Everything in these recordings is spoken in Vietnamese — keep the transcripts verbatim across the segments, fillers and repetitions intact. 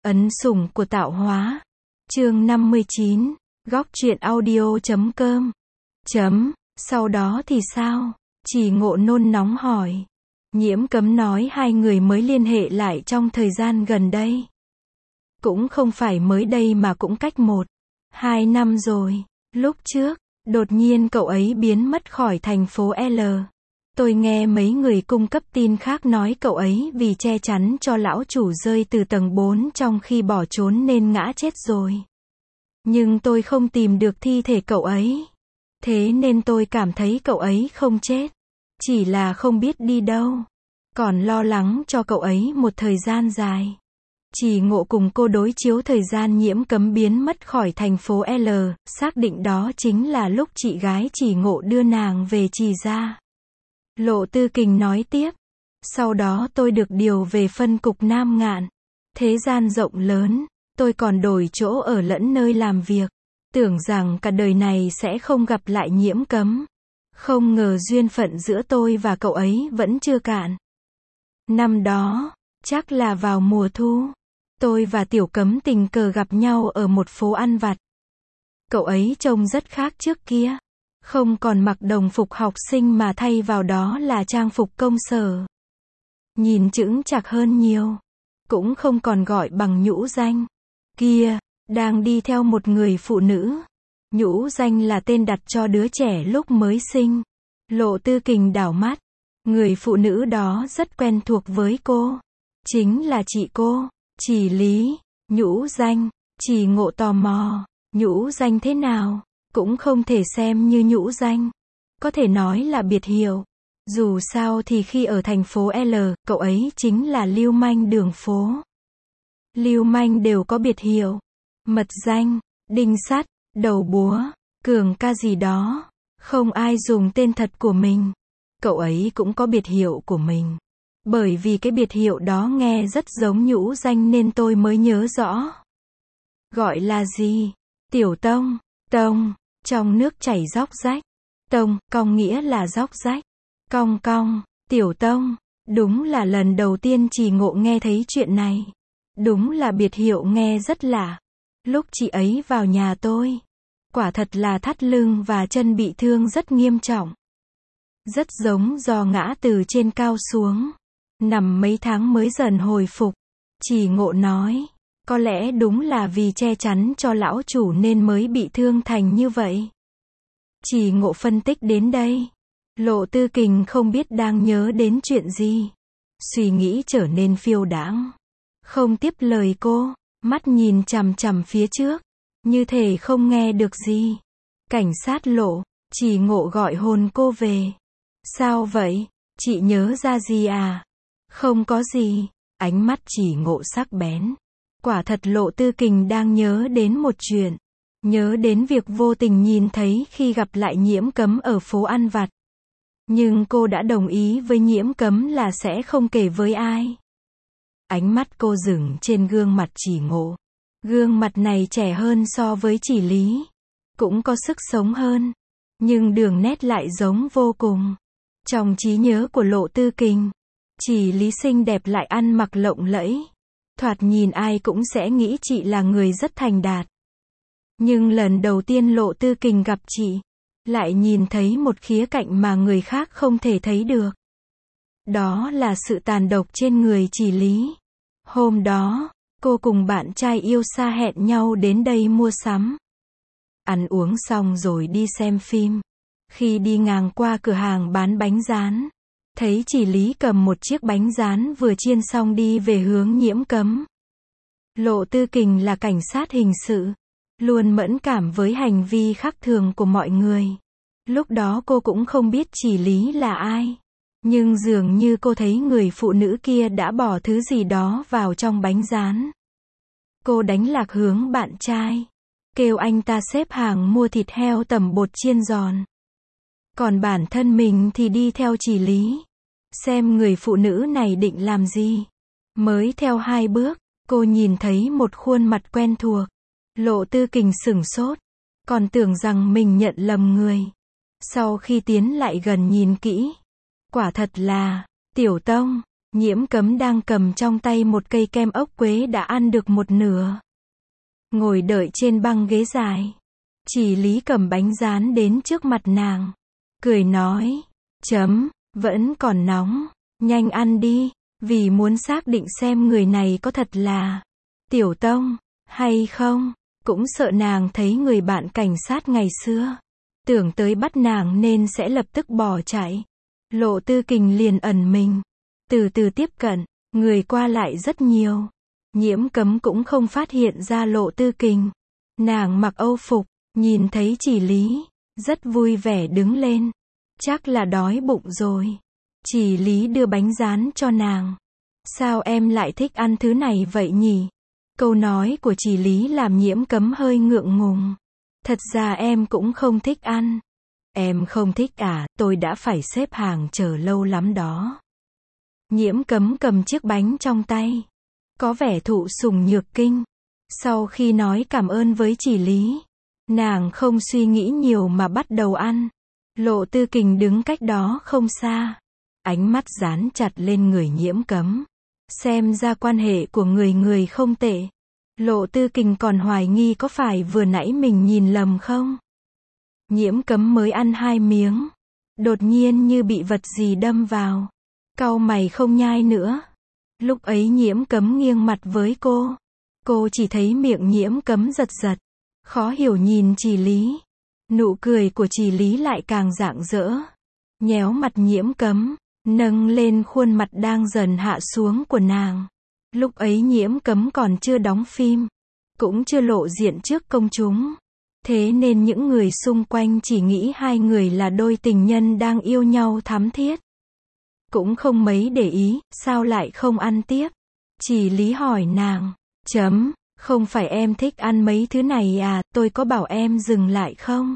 Ấn sủng của tạo hóa. Chương năm mươi chín. Góc truyện audio chấm com. Chấm. Sau đó thì sao? Chỉ Ngộ nôn nóng hỏi. Nhiễm Cấm nói hai người mới liên hệ lại trong thời gian gần đây. Cũng không phải mới đây mà cũng cách một, hai năm rồi. Lúc trước, đột nhiên cậu ấy biến mất khỏi thành phố L. Tôi nghe mấy người cung cấp tin khác nói cậu ấy vì che chắn cho lão chủ rơi từ tầng bốn trong khi bỏ trốn nên ngã chết rồi. Nhưng tôi không tìm được thi thể cậu ấy. Thế nên tôi cảm thấy cậu ấy không chết. Chỉ là không biết đi đâu. Còn lo lắng cho cậu ấy một thời gian dài. Chỉ Ngộ cùng cô đối chiếu thời gian Nhiễm Cấm biến mất khỏi thành phố L, xác định đó chính là lúc chị gái Chỉ Ngộ đưa nàng về Trì Gia. Lộ Tư Kình nói tiếp. Sau đó tôi được điều về phân cục Nam Ngạn. Thế gian rộng lớn, tôi còn đổi chỗ ở lẫn nơi làm việc. Tưởng rằng cả đời này sẽ không gặp lại Nhiễm Cấm. Không ngờ duyên phận giữa tôi và cậu ấy vẫn chưa cạn. Năm đó, chắc là vào mùa thu, tôi và Tiểu Cấm tình cờ gặp nhau ở một phố ăn vặt. Cậu ấy trông rất khác trước kia. Không còn mặc đồng phục học sinh mà thay vào đó là trang phục công sở. Nhìn chững chạc hơn nhiều. Cũng không còn gọi bằng nhũ danh. Kia, đang đi theo một người phụ nữ. Nhũ danh là tên đặt cho đứa trẻ lúc mới sinh. Lộ Tư Kình đảo mắt. Người phụ nữ đó rất quen thuộc với cô. Chính là chị cô, Chỉ Lý. Nhũ danh. Chỉ Ngộ tò mò. Nhũ danh thế nào? Cũng không thể xem như nhũ danh. Có thể nói là biệt hiệu. Dù sao thì khi ở thành phố L, cậu ấy chính là lưu manh đường phố. Lưu manh đều có biệt hiệu. Mật danh, đinh sắt, đầu búa, cường ca gì đó. Không ai dùng tên thật của mình. Cậu ấy cũng có biệt hiệu của mình. Bởi vì cái biệt hiệu đó nghe rất giống nhũ danh nên tôi mới nhớ rõ. Gọi là gì? Tiểu Tông. Tông, trong nước chảy róc rách. Tông, cong nghĩa là róc rách. Cong cong, Tiểu Tông. Đúng là lần đầu tiên Chỉ Ngộ nghe thấy chuyện này. Đúng là biệt hiệu nghe rất lạ. Lúc chị ấy vào nhà tôi, quả thật là thắt lưng và chân bị thương rất nghiêm trọng. Rất giống do ngã từ trên cao xuống. Nằm mấy tháng mới dần hồi phục. Chỉ Ngộ nói. Có lẽ đúng là vì che chắn cho lão chủ nên mới bị thương thành như vậy. Chỉ Ngộ phân tích đến đây. Lộ Tư Kình không biết đang nhớ đến chuyện gì. Suy nghĩ trở nên phiêu đãng. Không tiếp lời cô. Mắt nhìn chằm chằm phía trước. Như thể không nghe được gì. Cảnh sát Lộ. Chỉ Ngộ gọi hồn cô về. Sao vậy? Chị nhớ ra gì à? Không có gì. Ánh mắt Chỉ Ngộ sắc bén. Quả thật Lộ Tư Kình đang nhớ đến một chuyện. Nhớ đến việc vô tình nhìn thấy khi gặp lại Nhiễm Cấm ở phố ăn vặt. Nhưng cô đã đồng ý với Nhiễm Cấm là sẽ không kể với ai. Ánh mắt cô dừng trên gương mặt Chỉ Ngộ. Gương mặt này trẻ hơn so với Chỉ Lý. Cũng có sức sống hơn. Nhưng đường nét lại giống vô cùng. Trong trí nhớ của Lộ Tư Kình, Chỉ Lý xinh đẹp lại ăn mặc lộng lẫy. Thoạt nhìn ai cũng sẽ nghĩ chị là người rất thành đạt. Nhưng lần đầu tiên Lộ Tư Kình gặp chị, lại nhìn thấy một khía cạnh mà người khác không thể thấy được. Đó là sự tàn độc trên người Chỉ Lý. Hôm đó, cô cùng bạn trai yêu xa hẹn nhau đến đây mua sắm. Ăn uống xong rồi đi xem phim. Khi đi ngang qua cửa hàng bán bánh rán, thấy Chỉ Lý cầm một chiếc bánh rán vừa chiên xong đi về hướng Nhiễm Cấm. Lộ Tư Kình là cảnh sát hình sự, luôn mẫn cảm với hành vi khác thường của mọi người. Lúc đó cô cũng không biết Chỉ Lý là ai. Nhưng dường như cô thấy người phụ nữ kia đã bỏ thứ gì đó vào trong bánh rán. Cô đánh lạc hướng bạn trai. Kêu anh ta xếp hàng mua thịt heo tẩm bột chiên giòn. Còn bản thân mình thì đi theo Chỉ Lý. Xem người phụ nữ này định làm gì. Mới theo hai bước, cô nhìn thấy một khuôn mặt quen thuộc. Lộ Tư Kình sửng sốt. Còn tưởng rằng mình nhận lầm người. Sau khi tiến lại gần nhìn kỹ. Quả thật là Tiểu Tông. Nhiễm Cấm đang cầm trong tay một cây kem ốc quế đã ăn được một nửa. Ngồi đợi trên băng ghế dài. Chỉ Lý cầm bánh rán đến trước mặt nàng. Cười nói. Chấm, vẫn còn nóng. Nhanh ăn đi. Vì muốn xác định xem người này có thật là Tiểu Tông hay không. Cũng sợ nàng thấy người bạn cảnh sát ngày xưa. Tưởng tới bắt nàng nên sẽ lập tức bỏ chạy. Lộ Tư Kình liền ẩn mình. Từ từ tiếp cận. Người qua lại rất nhiều. Nhiễm Cấm cũng không phát hiện ra Lộ Tư Kình. Nàng mặc âu phục. Nhìn thấy Chỉ Lý. Rất vui vẻ đứng lên. Chắc là đói bụng rồi. Chỉ Lý đưa bánh rán cho nàng. Sao em lại thích ăn thứ này vậy nhỉ? Câu nói của Chỉ Lý làm Nhiễm Cấm hơi ngượng ngùng. Thật ra em cũng không thích ăn. Em không thích à, tôi đã phải xếp hàng chờ lâu lắm đó. Nhiễm Cấm cầm chiếc bánh trong tay. Có vẻ thụ sủng nhược kinh. Sau khi nói cảm ơn với Chỉ Lý, nàng không suy nghĩ nhiều mà bắt đầu ăn. Lộ Tư Kình đứng cách đó không xa. Ánh mắt dán chặt lên người Nhiễm Cấm. Xem ra quan hệ của người người không tệ. Lộ Tư Kình còn hoài nghi có phải vừa nãy mình nhìn lầm không? Nhiễm Cấm mới ăn hai miếng. Đột nhiên như bị vật gì đâm vào. Cau mày không nhai nữa. Lúc ấy Nhiễm Cấm nghiêng mặt với cô. Cô chỉ thấy miệng Nhiễm Cấm giật giật. Khó hiểu nhìn Chỉ Lý. Nụ cười của Chỉ Lý lại càng rạng rỡ. Nhéo mặt Nhiễm Cấm. Nâng lên khuôn mặt đang dần hạ xuống của nàng. Lúc ấy Nhiễm Cấm còn chưa đóng phim. Cũng chưa lộ diện trước công chúng. Thế nên những người xung quanh chỉ nghĩ hai người là đôi tình nhân đang yêu nhau thắm thiết. Cũng không mấy để ý, sao lại không ăn tiếp? Chỉ Lý hỏi nàng. Chấm, không phải em thích ăn mấy thứ này à, tôi có bảo em dừng lại không?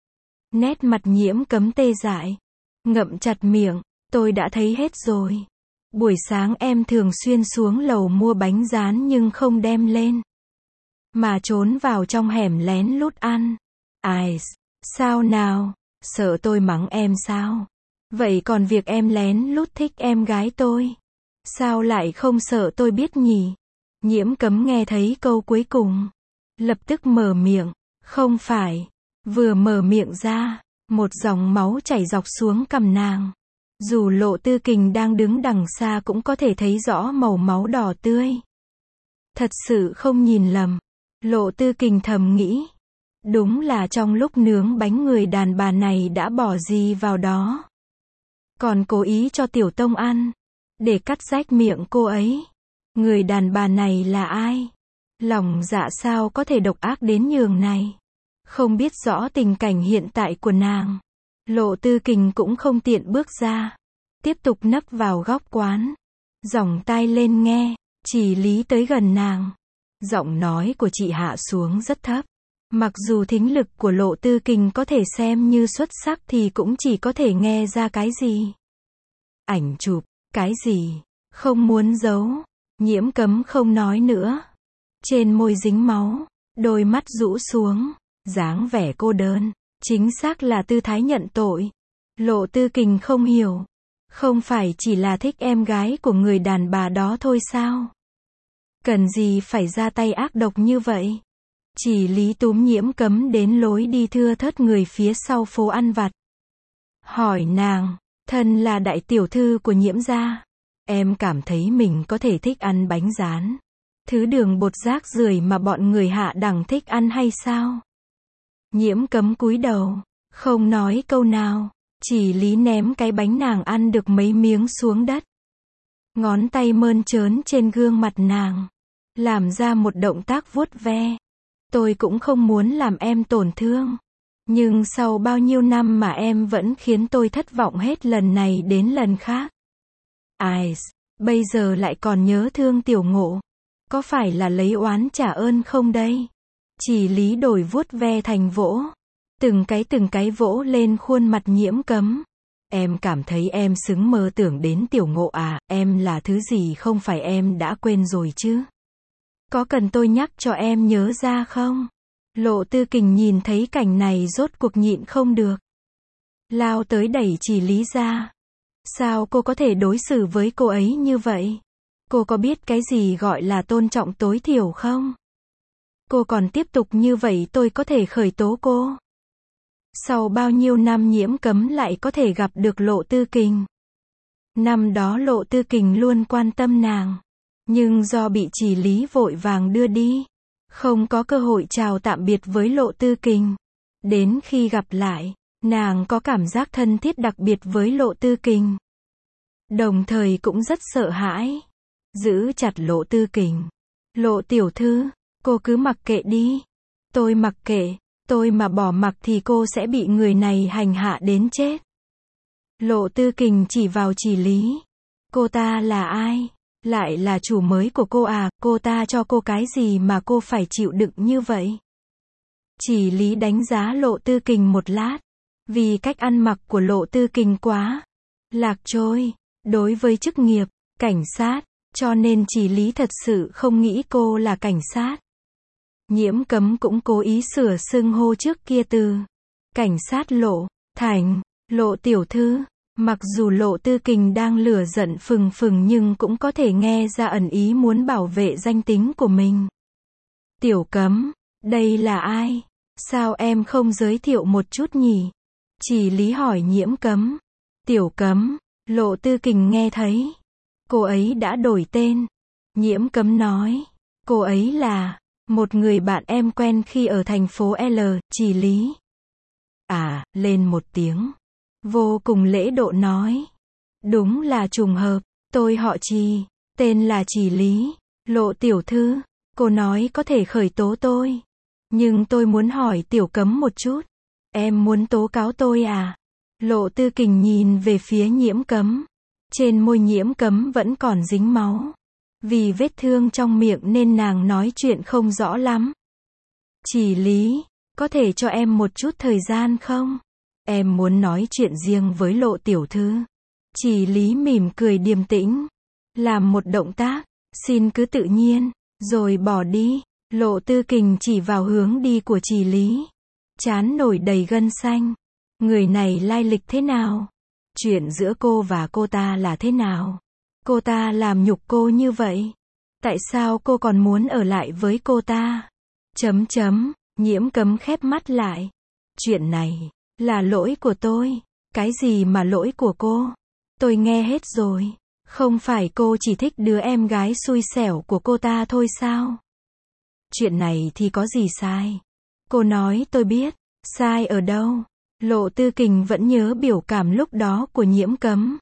Nét mặt Nhiễm Cấm tê dại. Ngậm chặt miệng. Tôi đã thấy hết rồi. Buổi sáng em thường xuyên xuống lầu mua bánh rán nhưng không đem lên. Mà trốn vào trong hẻm lén lút ăn. Ai, sao nào? Sợ tôi mắng em sao? Vậy còn việc em lén lút thích em gái tôi, sao lại không sợ tôi biết nhỉ? Nhiễm Cấm nghe thấy câu cuối cùng. Lập tức mở miệng. Không phải. Vừa mở miệng ra, một dòng máu chảy dọc xuống cằm nàng. Dù Lộ Tư Kình đang đứng đằng xa cũng có thể thấy rõ màu máu đỏ tươi. Thật sự không nhìn lầm. Lộ Tư Kình thầm nghĩ. Đúng là trong lúc nướng bánh người đàn bà này đã bỏ gì vào đó. Còn cố ý cho Tiểu Tông ăn. Để cắt rách miệng cô ấy. Người đàn bà này là ai? Lòng dạ sao có thể độc ác đến nhường này? Không biết rõ tình cảnh hiện tại của nàng. Lộ Tư Kình cũng không tiện bước ra. Tiếp tục nấp vào góc quán. Giỏng tai lên nghe. Chỉ Lý tới gần nàng. Giọng nói của chị hạ xuống rất thấp. Mặc dù thính lực của Lộ Tư Kình có thể xem như xuất sắc thì cũng chỉ có thể nghe ra cái gì. Ảnh chụp, cái gì? Không muốn giấu. Nhiễm Cấm không nói nữa. Trên môi dính máu. Đôi mắt rũ xuống. Dáng vẻ cô đơn. Chính xác là tư thái nhận tội. Lộ Tư Kình không hiểu. Không phải chỉ là thích em gái của người đàn bà đó thôi sao? Cần gì phải ra tay ác độc như vậy? Chỉ Lý túm Nhiễm Cấm đến lối đi thưa thớt người phía sau phố ăn vặt. Hỏi nàng, thân là đại tiểu thư của Nhiễm gia, em cảm thấy mình có thể thích ăn bánh rán, thứ đường bột rác rưởi mà bọn người hạ đẳng thích ăn hay sao? Nhiễm Cấm cúi đầu, không nói câu nào. Chỉ Lý ném cái bánh nàng ăn được mấy miếng xuống đất. Ngón tay mơn trớn trên gương mặt nàng. Làm ra một động tác vuốt ve. Tôi cũng không muốn làm em tổn thương. Nhưng sau bao nhiêu năm mà em vẫn khiến tôi thất vọng hết lần này đến lần khác. Ai, bây giờ lại còn nhớ thương Tiểu Ngộ. Có phải là lấy oán trả ơn không đây? Chỉ Lý đổi vuốt ve thành vỗ. Từng cái từng cái vỗ lên khuôn mặt Nhiễm Cấm. Em cảm thấy em xứng mơ tưởng đến Tiểu Ngộ à, em là thứ gì không phải em đã quên rồi chứ? Có cần tôi nhắc cho em nhớ ra không? Lộ Tư Kình nhìn thấy cảnh này rốt cuộc nhịn không được. Lao tới đẩy Chỉ Lý ra. Sao cô có thể đối xử với cô ấy như vậy? Cô có biết cái gì gọi là tôn trọng tối thiểu không? Cô còn tiếp tục như vậy tôi có thể khởi tố cô. Sau bao nhiêu năm Nhiễm Cấm lại có thể gặp được Lộ Tư Kình. Năm đó Lộ Tư Kình luôn quan tâm nàng. Nhưng do bị Chỉ Lý vội vàng đưa đi, không có cơ hội chào tạm biệt với Lộ Tư Kình. Đến khi gặp lại, nàng có cảm giác thân thiết đặc biệt với Lộ Tư Kình. Đồng thời cũng rất sợ hãi. Giữ chặt Lộ Tư Kình. Lộ tiểu thư, cô cứ mặc kệ đi. Tôi mặc kệ, tôi mà bỏ mặc thì cô sẽ bị người này hành hạ đến chết. Lộ Tư Kình chỉ vào Chỉ Lý. Cô ta là ai? Lại là chủ mới của cô à, cô ta cho cô cái gì mà cô phải chịu đựng như vậy? Chỉ Lý đánh giá Lộ Tư Kình một lát. Vì cách ăn mặc của Lộ Tư Kình quá lạc trôi, đối với chức nghiệp, cảnh sát, cho nên Chỉ Lý thật sự không nghĩ cô là cảnh sát. Nhiễm Cấm cũng cố ý sửa xưng hô trước kia từ cảnh sát Lộ, thành, Lộ tiểu thư. Mặc dù Lộ Tư Kình đang lửa giận phừng phừng nhưng cũng có thể nghe ra ẩn ý muốn bảo vệ danh tính của mình. Tiểu Cấm, đây là ai? Sao em không giới thiệu một chút nhỉ? Chỉ Lý hỏi Nhiễm Cấm. Tiểu Cấm, Lộ Tư Kình nghe thấy. Cô ấy đã đổi tên. Nhiễm Cấm nói. Cô ấy là một người bạn em quen khi ở thành phố L, Chỉ Lý. À, lên một tiếng. Vô cùng lễ độ nói. Đúng là trùng hợp, tôi họ Trì, tên là Chỉ Lý. Lộ tiểu thư, cô nói có thể khởi tố tôi. Nhưng tôi muốn hỏi Tiểu Cấm một chút. Em muốn tố cáo tôi à? Lộ Tư Kình nhìn về phía Nhiễm Cấm. Trên môi Nhiễm Cấm vẫn còn dính máu. Vì vết thương trong miệng nên nàng nói chuyện không rõ lắm. Chỉ Lý, có thể cho em một chút thời gian không? Em muốn nói chuyện riêng với Lộ tiểu thư. Chỉ Lý mỉm cười điềm tĩnh. Làm một động tác. Xin cứ tự nhiên. Rồi bỏ đi. Lộ Tư Kình chỉ vào hướng đi của Chỉ Lý. Trán nổi đầy gân xanh. Người này lai lịch thế nào? Chuyện giữa cô và cô ta là thế nào? Cô ta làm nhục cô như vậy. Tại sao cô còn muốn ở lại với cô ta? Chấm chấm. Nhiễm Cấm khép mắt lại. Chuyện này là lỗi của tôi. Cái gì mà lỗi của cô? Tôi nghe hết rồi. Không phải cô chỉ thích đứa em gái xui xẻo của cô ta thôi sao? Chuyện này thì có gì sai? Cô nói tôi biết. Sai ở đâu? Lộ Tư Kình vẫn nhớ biểu cảm lúc đó của Nhiễm Cấm.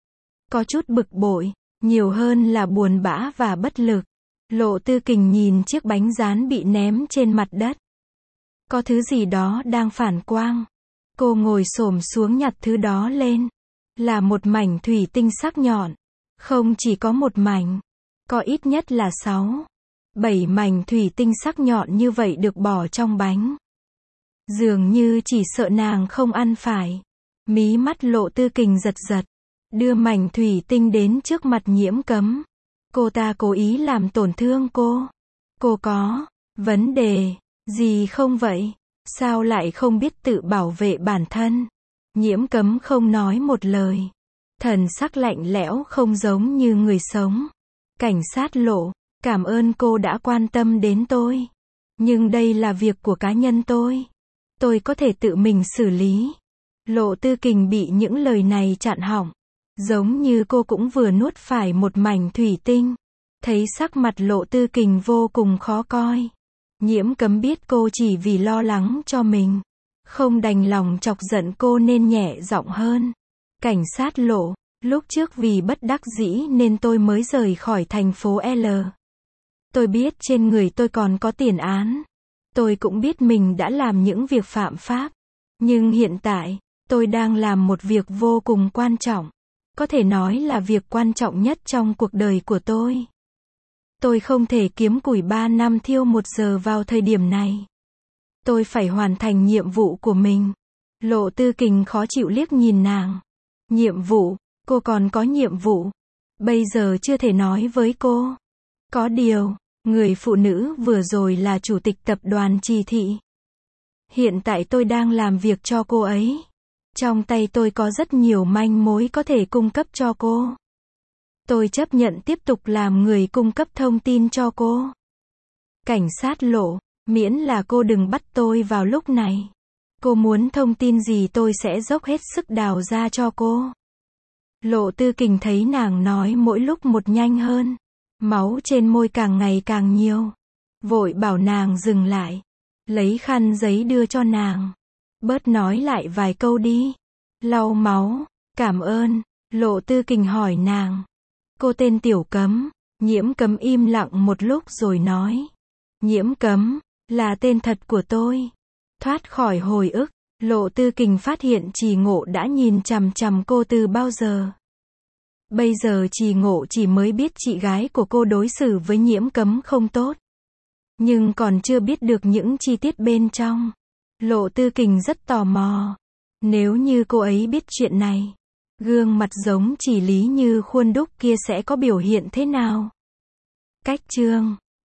Có chút bực bội, nhiều hơn là buồn bã và bất lực. Lộ Tư Kình nhìn chiếc bánh rán bị ném trên mặt đất. Có thứ gì đó đang phản quang. Cô ngồi xổm xuống nhặt thứ đó lên. Là một mảnh thủy tinh sắc nhọn. Không chỉ có một mảnh. Có ít nhất là sáu, bảy mảnh thủy tinh sắc nhọn như vậy được bỏ trong bánh. Dường như chỉ sợ nàng không ăn phải. Mí mắt Lộ Tư Kình giật giật. Đưa mảnh thủy tinh đến trước mặt Nhiễm Cấm. Cô ta cố ý làm tổn thương cô. Cô có vấn đề gì không vậy? Sao lại không biết tự bảo vệ bản thân? Nhiễm Cấm không nói một lời. Thần sắc lạnh lẽo không giống như người sống. Cảnh sát Lộ, cảm ơn cô đã quan tâm đến tôi. Nhưng đây là việc của cá nhân tôi. Tôi có thể tự mình xử lý. Lộ Tư Kình bị những lời này chặn họng. Giống như cô cũng vừa nuốt phải một mảnh thủy tinh. Thấy sắc mặt Lộ Tư Kình vô cùng khó coi. Nhiễm Cấm biết cô chỉ vì lo lắng cho mình. Không đành lòng chọc giận cô nên nhẹ giọng hơn. Cảnh sát Lộ, lúc trước vì bất đắc dĩ nên tôi mới rời khỏi thành phố L. Tôi biết trên người tôi còn có tiền án. Tôi cũng biết mình đã làm những việc phạm pháp. Nhưng hiện tại, tôi đang làm một việc vô cùng quan trọng. Có thể nói là việc quan trọng nhất trong cuộc đời của tôi. Tôi không thể kiếm củi ba năm thiêu một giờ vào thời điểm này. Tôi phải hoàn thành nhiệm vụ của mình. Lộ Tư Kình khó chịu liếc nhìn nàng. Nhiệm vụ, cô còn có nhiệm vụ. Bây giờ chưa thể nói với cô. Có điều, người phụ nữ vừa rồi là chủ tịch tập đoàn Trì Thị. Hiện tại tôi đang làm việc cho cô ấy. Trong tay tôi có rất nhiều manh mối có thể cung cấp cho cô. Tôi chấp nhận tiếp tục làm người cung cấp thông tin cho cô. Cảnh sát Lộ, miễn là cô đừng bắt tôi vào lúc này. Cô muốn thông tin gì tôi sẽ dốc hết sức đào ra cho cô. Lộ Tư Kình thấy nàng nói mỗi lúc một nhanh hơn. Máu trên môi càng ngày càng nhiều. Vội bảo nàng dừng lại. Lấy khăn giấy đưa cho nàng. Bớt nói lại vài câu đi. Lau máu. Cảm ơn. Lộ Tư Kình hỏi nàng. Cô tên Tiểu Cấm. Nhiễm Cấm im lặng một lúc rồi nói. Nhiễm Cấm, là tên thật của tôi. Thoát khỏi hồi ức, Lộ Tư Kình phát hiện Trì Ngộ đã nhìn chằm chằm cô từ bao giờ. Bây giờ Trì Ngộ chỉ mới biết chị gái của cô đối xử với Nhiễm Cấm không tốt. Nhưng còn chưa biết được những chi tiết bên trong. Lộ Tư Kình rất tò mò. Nếu như cô ấy biết chuyện này, gương mặt giống Chỉ Lý như khuôn đúc kia sẽ có biểu hiện thế nào? Cách chương